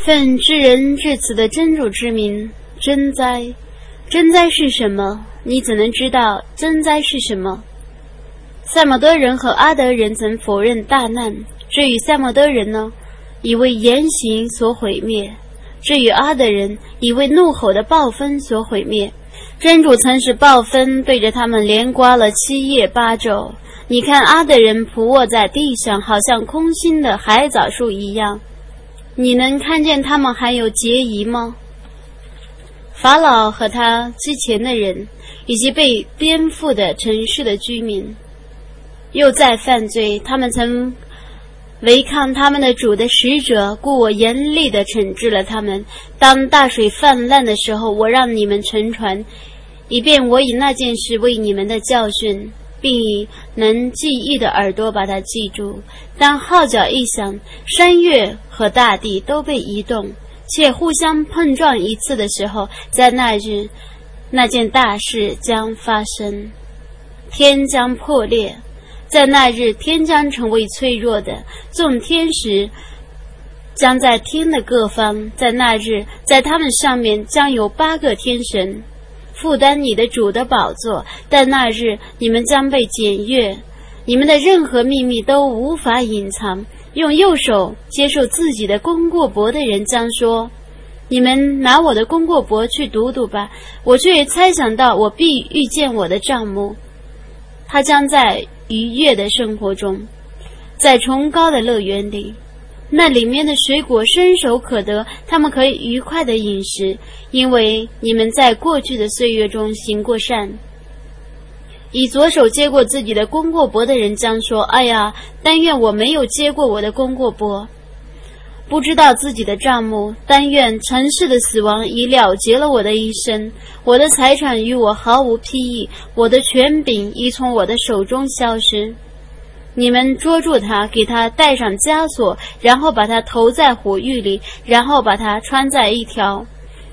奉知人至此的真主之名，真灾！真灾是什么？你怎能知道真灾是什么？塞摩德人和阿德人曾否认大难，至于塞摩德人呢，已为言行所毁灭；至于阿德人，已为怒吼的暴风所毁灭。真主曾使暴风对着他们连刮了7夜8昼。你看阿德人仆卧在地上，好像空心的海藻树一样。你能看见他们还有结疑吗？法老和他之前的人，以及被颠覆的城市的居民，又在犯罪。他们曾违抗他们的主的使者，故我严厉地惩治了他们。当大水泛滥的时候，我让你们沉船，以便我以那件事为你们的教训，并以能记忆的耳朵把它记住。当号角一响，山岳和大地都被移动，且互相碰撞一次的时候，在那日，那件大事将发生，天将破裂。在那日，天将成为脆弱的，众天使将在天的各方。在那日，在他们上面将有8个天神负担你的主的宝座。但那日，你们将被检阅，你们的任何秘密都无法隐藏。用右手接受自己的功过簿的人将说：你们拿我的功过簿去读读吧。我却猜想到我必遇见我的帐幕，他将在愉悦的生活中，在崇高的乐园里，那里面的水果伸手可得，他们可以愉快的饮食，因为你们在过去的岁月中行过善。以左手接过自己的功过簿的人将说：哎呀，但愿我没有接过我的功过簿，不知道自己的账目，但愿尘世的死亡已了结了我的一生，我的财产与我毫无裨益，我的权柄已从我的手中消失。你们捉住他，给他戴上枷锁，然后把他投在火狱里，然后把他穿在一条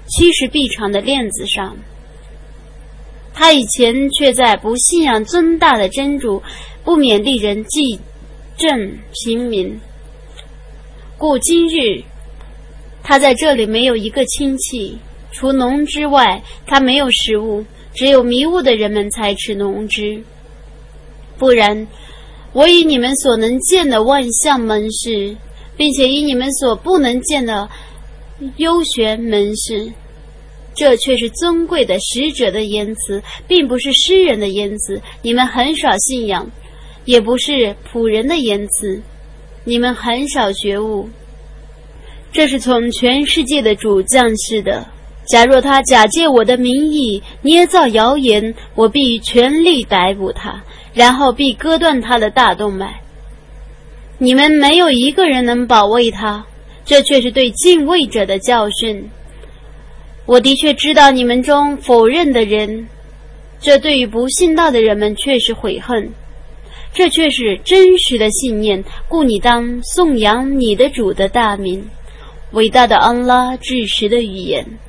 70臂长的链子上。他以前却在不信仰尊大的真主，不免令人记正平民，故今日他在这里没有一个亲戚，除农之外，他没有食物，只有迷雾的人们才吃农之。不然，我以你们所能见的万象门示，并且以你们所不能见的幽玄门示。这却是尊贵的使者的言辞，并不是诗人的言辞。你们很少信仰，也不是仆人的言辞，你们很少觉悟。这是从全世界的主降世的。假若他假借我的名义捏造谣言，我必全力逮捕他，然后必割断他的大动脉。你们没有一个人能保卫他，这却是对敬畏者的教训。我的确知道你们中否认的人，这对于不信道的人们却是悔恨，这却是真实的信念，故你当颂扬你的主的大名。伟大的安拉至实的语言。